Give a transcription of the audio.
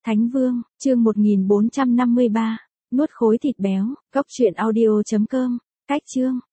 Thánh Vương, chương 1453, nuốt khối thịt béo, góc truyện audio.com, cách chương.